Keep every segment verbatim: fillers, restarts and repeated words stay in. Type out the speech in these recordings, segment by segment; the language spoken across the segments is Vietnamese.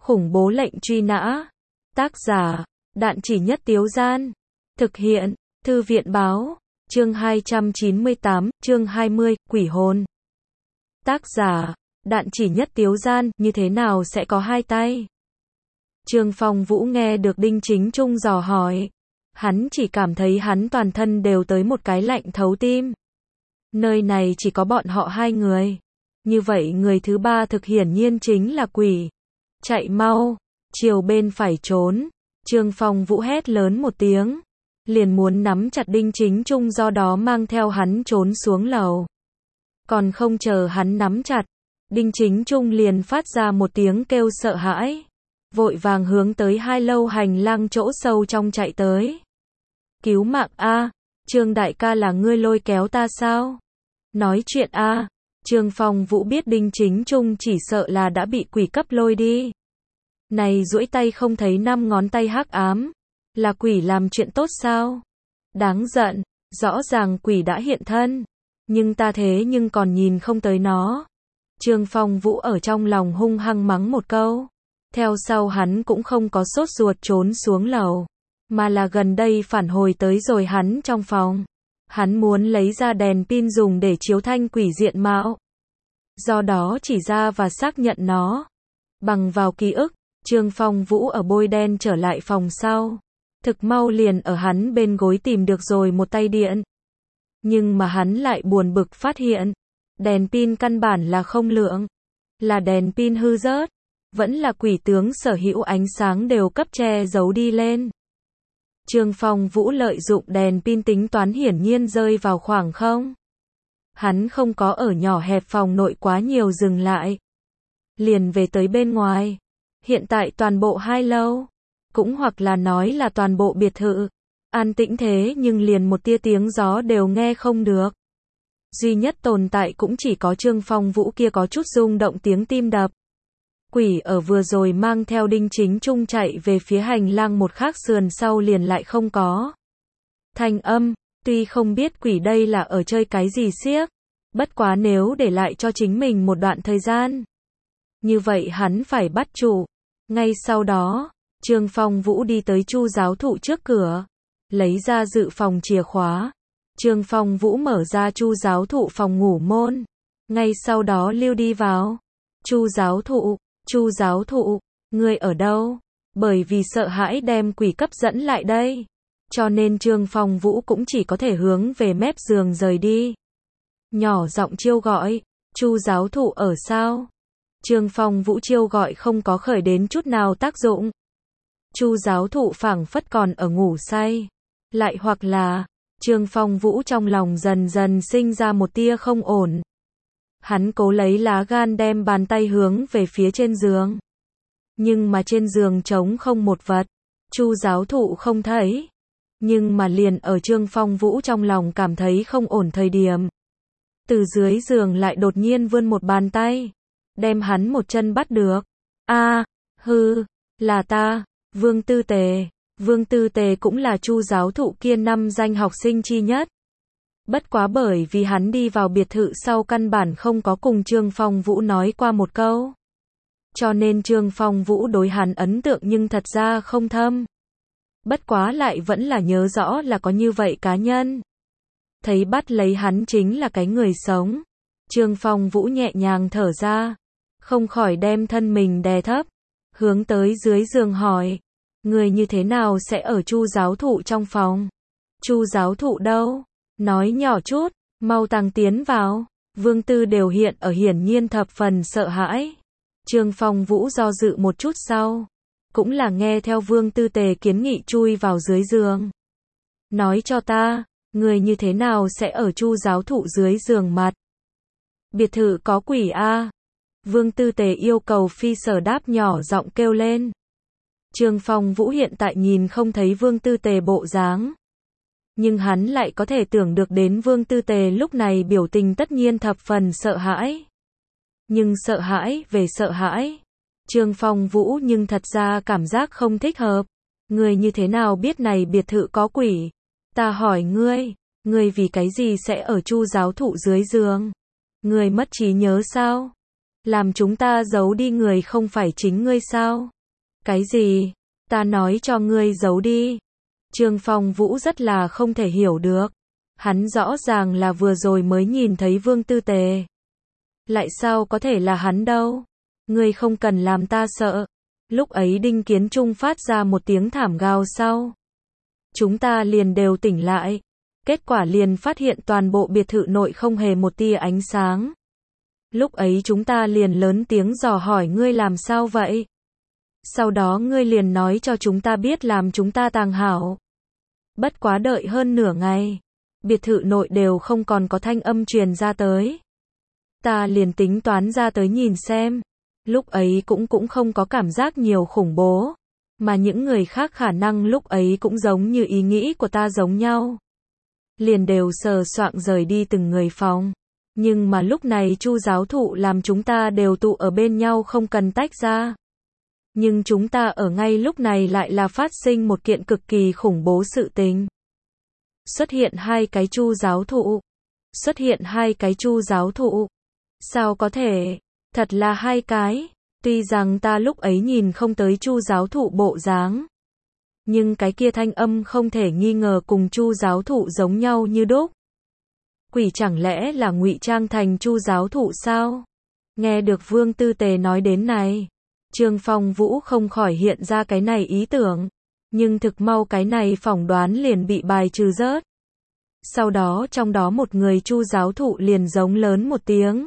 Khủng bố lệnh truy nã. Tác giả, Đạn Chỉ Nhất Tiếu Gian. Thực hiện, Thư viện báo. Chương hai trăm chín mươi tám, chương hai mươi, Quỷ hồn. Tác giả, Đạn Chỉ Nhất Tiếu Gian. Như thế nào sẽ có hai tay? Trương Phong Vũ nghe được Đinh Chính Trung dò hỏi. Hắn chỉ cảm thấy hắn toàn thân đều tới một cái lạnh thấu tim. Nơi này chỉ có bọn họ hai người. Như vậy người thứ ba thực hiển nhiên chính là quỷ. Chạy mau, chiều bên phải trốn. Trương Phong Vũ hét lớn một tiếng. Liền muốn nắm chặt Đinh Chính Trung, do đó mang theo hắn trốn xuống lầu. Còn không chờ hắn nắm chặt, Đinh Chính Trung liền phát ra một tiếng kêu sợ hãi. Vội vàng hướng tới hai lâu hành lang chỗ sâu trong chạy tới. Cứu mạng a, Trương đại ca, là ngươi lôi kéo ta sao? Nói chuyện a. Trương Phong Vũ biết Đinh Chính Trung chỉ sợ là đã bị quỷ cấp lôi đi. Này duỗi tay không thấy năm ngón tay hắc ám. Là quỷ làm chuyện tốt sao? Đáng giận, rõ ràng quỷ đã hiện thân. Nhưng ta thế nhưng còn nhìn không tới nó. Trương Phong Vũ ở trong lòng hung hăng mắng một câu. Theo sau hắn cũng không có sốt ruột trốn xuống lầu. Mà là gần đây phản hồi tới rồi hắn trong phòng. Hắn muốn lấy ra đèn pin dùng để chiếu thanh quỷ diện mạo. Do đó chỉ ra và xác nhận nó. Bằng vào ký ức, Trương Phong Vũ ở bôi đen trở lại phòng sau. Thực mau liền ở hắn bên gối tìm được rồi một tay điện. Nhưng mà hắn lại buồn bực phát hiện. Đèn pin căn bản là không lượng. Là đèn pin hư rớt. Vẫn là quỷ tướng sở hữu ánh sáng đều cấp che giấu đi lên. Trương Phong Vũ lợi dụng đèn pin tính toán hiển nhiên rơi vào khoảng không. Hắn không có ở nhỏ hẹp phòng nội quá nhiều dừng lại. Liền về tới bên ngoài. Hiện tại toàn bộ hai lâu, cũng hoặc là nói là toàn bộ biệt thự, an tĩnh thế nhưng liền một tia tiếng gió đều nghe không được. Duy nhất tồn tại cũng chỉ có Trương Phong Vũ kia có chút rung động tiếng tim đập. Quỷ ở vừa rồi mang theo Đinh Chính Trung chạy về phía hành lang một khác sườn sau liền lại không có thanh âm. Tuy không biết quỷ đây là ở chơi cái gì xiếc, bất quá nếu để lại cho chính mình một đoạn thời gian, như vậy hắn phải bắt chủ. Ngay sau đó, Trương Phong Vũ đi tới Chu giáo thụ trước cửa, lấy ra dự phòng chìa khóa. Trương Phong Vũ mở ra Chu giáo thụ phòng ngủ môn, ngay sau đó lưu đi vào. Chu giáo thụ, Chu giáo thụ, ngươi ở đâu? Bởi vì sợ hãi đem quỷ cấp dẫn lại đây, cho nên Trương Phong Vũ cũng chỉ có thể hướng về mép giường rời đi. Nhỏ giọng chiêu gọi, Chu giáo thụ ở sao? Trương Phong Vũ chiêu gọi không có khởi đến chút nào tác dụng. Chu giáo thụ phảng phất còn ở ngủ say. Lại hoặc là, Trương Phong Vũ trong lòng dần dần sinh ra một tia không ổn. Hắn cố lấy lá gan đem bàn tay hướng về phía trên giường. Nhưng mà trên giường trống không một vật. Chu giáo thụ không thấy. Nhưng mà liền ở Trương Phong Vũ trong lòng cảm thấy không ổn thời điểm, từ dưới giường lại đột nhiên vươn một bàn tay, đem hắn một chân bắt được. A, à, hư, là ta, Vương Tư Tề. Vương Tư Tề cũng là Chu giáo thụ kia năm danh học sinh chi nhất. Bất quá bởi vì hắn đi vào biệt thự sau căn bản không có cùng Trương Phong Vũ nói qua một câu, cho nên Trương Phong Vũ đối hắn ấn tượng nhưng thật ra không thâm. Bất quá lại vẫn là nhớ rõ là có như vậy cá nhân. Thấy bắt lấy hắn chính là cái người sống, Trương Phong Vũ nhẹ nhàng thở ra, không khỏi đem thân mình đè thấp, hướng tới dưới giường hỏi, người như thế nào sẽ ở Chu giáo thụ trong phòng? Chu giáo thụ đâu? Nói nhỏ chút, mau tăng tiến vào. Vương Tư đều hiện ở hiển nhiên thập phần sợ hãi. Trương Phong Vũ do dự một chút sau, cũng là nghe theo Vương Tư Tề kiến nghị chui vào dưới giường. Nói cho ta, người như thế nào sẽ ở Chu giáo thụ dưới giường mặt? Biệt thự có quỷ a. Vương Tư Tề yêu cầu phi sở đáp nhỏ giọng kêu lên. Trương Phong Vũ hiện tại nhìn không thấy Vương Tư Tề bộ dáng, nhưng hắn lại có thể tưởng được đến Vương Tư Tề lúc này biểu tình tất nhiên thập phần sợ hãi. Nhưng sợ hãi về sợ hãi, Trương Phong Vũ nhưng thật ra cảm giác không thích hợp. Người như thế nào biết này biệt thự có quỷ? Ta hỏi ngươi, ngươi vì cái gì sẽ ở Chu giáo thụ dưới giường? Ngươi mất trí nhớ sao? Làm chúng ta giấu đi người không phải chính ngươi sao? Cái gì? Ta nói cho ngươi giấu đi. Trương Phong Vũ rất là không thể hiểu được. Hắn rõ ràng là vừa rồi mới nhìn thấy Vương Tư Tề. Lại sao có thể là hắn đâu? Ngươi không cần làm ta sợ. Lúc ấy Đinh Kiến Trung phát ra một tiếng thảm gào sau. Chúng ta liền đều tỉnh lại. Kết quả liền phát hiện toàn bộ biệt thự nội không hề một tia ánh sáng. Lúc ấy chúng ta liền lớn tiếng dò hỏi ngươi làm sao vậy? Sau đó ngươi liền nói cho chúng ta biết làm chúng ta tàng hảo. Bất quá đợi hơn nửa ngày. Biệt thự nội đều không còn có thanh âm truyền ra tới. Ta liền tính toán ra tới nhìn xem. Lúc ấy cũng cũng không có cảm giác nhiều khủng bố. Mà những người khác khả năng lúc ấy cũng giống như ý nghĩ của ta giống nhau. Liền đều sờ soạng rời đi từng người phòng. Nhưng mà lúc này Chu giáo thụ làm chúng ta đều tụ ở bên nhau không cần tách ra. Nhưng chúng ta ở ngay lúc này lại là phát sinh một kiện cực kỳ khủng bố sự tình. Xuất hiện hai cái Chu giáo thụ. Xuất hiện hai cái Chu giáo thụ. Sao có thể? Thật là hai cái. Tuy rằng ta lúc ấy nhìn không tới Chu giáo thụ bộ dáng. Nhưng cái kia thanh âm không thể nghi ngờ cùng Chu giáo thụ giống nhau như đúc. Quỷ chẳng lẽ là ngụy trang thành Chu giáo thụ sao? Nghe được Vương Tư Tề nói đến này. Trương Phong Vũ không khỏi hiện ra cái này ý tưởng. Nhưng thực mau cái này phỏng đoán liền bị bài trừ rớt. Sau đó trong đó một người Chu giáo thụ liền giống lớn một tiếng.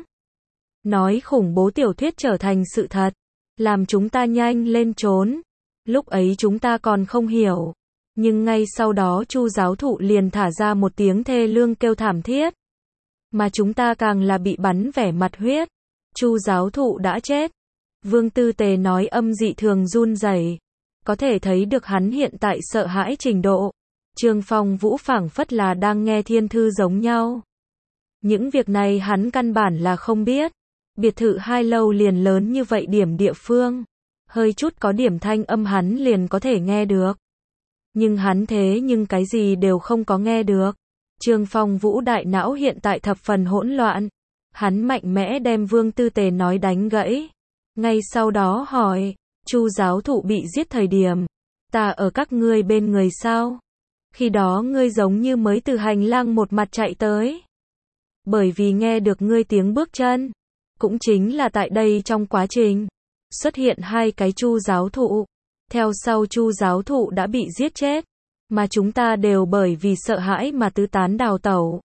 Nói khủng bố tiểu thuyết trở thành sự thật. Làm chúng ta nhanh lên trốn. Lúc ấy chúng ta còn không hiểu. Nhưng ngay sau đó Chu giáo thụ liền thả ra một tiếng thê lương kêu thảm thiết. Mà chúng ta càng là bị bắn vẻ mặt huyết. Chu giáo thụ đã chết. Vương Tư Tề nói âm dị thường run rẩy. Có thể thấy được hắn hiện tại sợ hãi trình độ. Trương Phong Vũ phảng phất là đang nghe thiên thư giống nhau. Những việc này hắn căn bản là không biết. Biệt thự hai lâu liền lớn như vậy điểm địa phương. Hơi chút có điểm thanh âm hắn liền có thể nghe được. Nhưng hắn thế nhưng cái gì đều không có nghe được. Trương Phong Vũ đại não hiện tại thập phần hỗn loạn. Hắn mạnh mẽ đem Vương Tư Tề nói đánh gãy. Ngay sau đó hỏi, Chu giáo thụ bị giết thời điểm. Ta ở các ngươi bên người sao? Khi đó ngươi giống như mới từ hành lang một mặt chạy tới. Bởi vì nghe được ngươi tiếng bước chân. Cũng chính là tại đây trong quá trình. Xuất hiện hai cái Chu giáo thụ. Theo sau Chu giáo thụ đã bị giết chết. Mà chúng ta đều bởi vì sợ hãi mà tứ tán đào tẩu.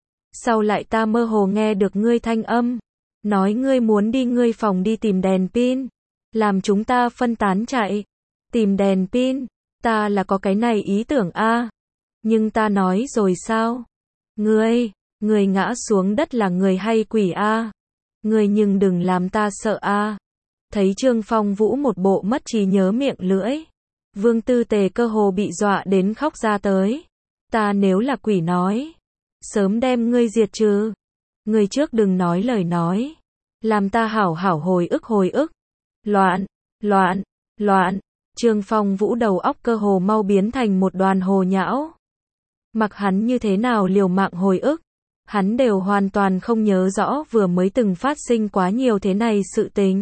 Sau lại ta mơ hồ nghe được ngươi thanh âm. Nói ngươi muốn đi ngươi phòng đi tìm đèn pin. Làm chúng ta phân tán chạy. Tìm đèn pin. Ta là có cái này ý tưởng a. Nhưng ta nói rồi sao? Ngươi, ngươi ngã xuống đất là người hay quỷ a? Ngươi nhưng đừng làm ta sợ a. Thấy Trương Phong Vũ một bộ mất trí nhớ miệng lưỡi. Vương Tư Tề cơ hồ bị dọa đến khóc ra tới. Ta nếu là quỷ nói. Sớm đem ngươi diệt trừ. Ngươi trước đừng nói lời nói. Làm ta hảo hảo hồi ức hồi ức. Loạn, loạn, loạn. Trương Phong Vũ đầu óc cơ hồ mau biến thành một đoàn hồ nhão. Mặc hắn như thế nào liều mạng hồi ức. Hắn đều hoàn toàn không nhớ rõ vừa mới từng phát sinh quá nhiều thế này sự tình.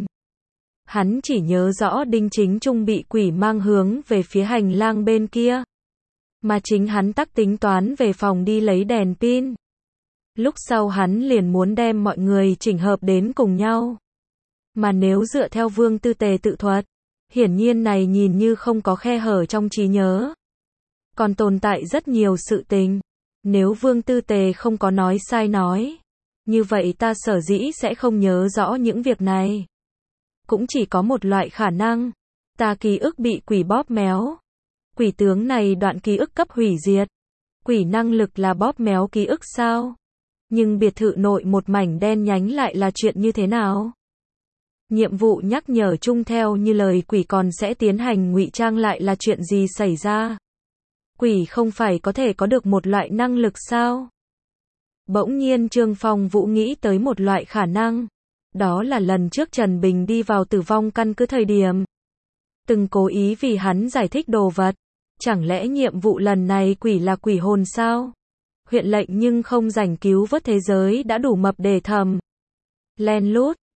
Hắn chỉ nhớ rõ Đinh Chính Trung bị quỷ mang hướng về phía hành lang bên kia. Mà chính hắn tắc tính toán về phòng đi lấy đèn pin. Lúc sau hắn liền muốn đem mọi người chỉnh hợp đến cùng nhau. Mà nếu dựa theo Vương Tư Tề tự thuật, hiển nhiên này nhìn như không có khe hở trong trí nhớ. Còn tồn tại rất nhiều sự tình. Nếu Vương Tư Tề không có nói sai nói, như vậy ta sở dĩ sẽ không nhớ rõ những việc này. Cũng chỉ có một loại khả năng, ta ký ức bị quỷ bóp méo. Quỷ tướng này đoạn ký ức cấp hủy diệt. Quỷ năng lực là bóp méo ký ức sao? Nhưng biệt thự nội một mảnh đen nhánh lại là chuyện như thế nào? Nhiệm vụ nhắc nhở chung theo như lời quỷ còn sẽ tiến hành ngụy trang lại là chuyện gì xảy ra? Quỷ không phải có thể có được một loại năng lực sao? Bỗng nhiên Trương Phong Vũ nghĩ tới một loại khả năng. Đó là lần trước Trần Bình đi vào tử vong căn cứ thời điểm. Từng cố ý vì hắn giải thích đồ vật. Chẳng lẽ nhiệm vụ lần này quỷ là quỷ hồn sao? Huyện lệnh nhưng không rảnh cứu vớt thế giới đã đủ mập để thầm. Len lút,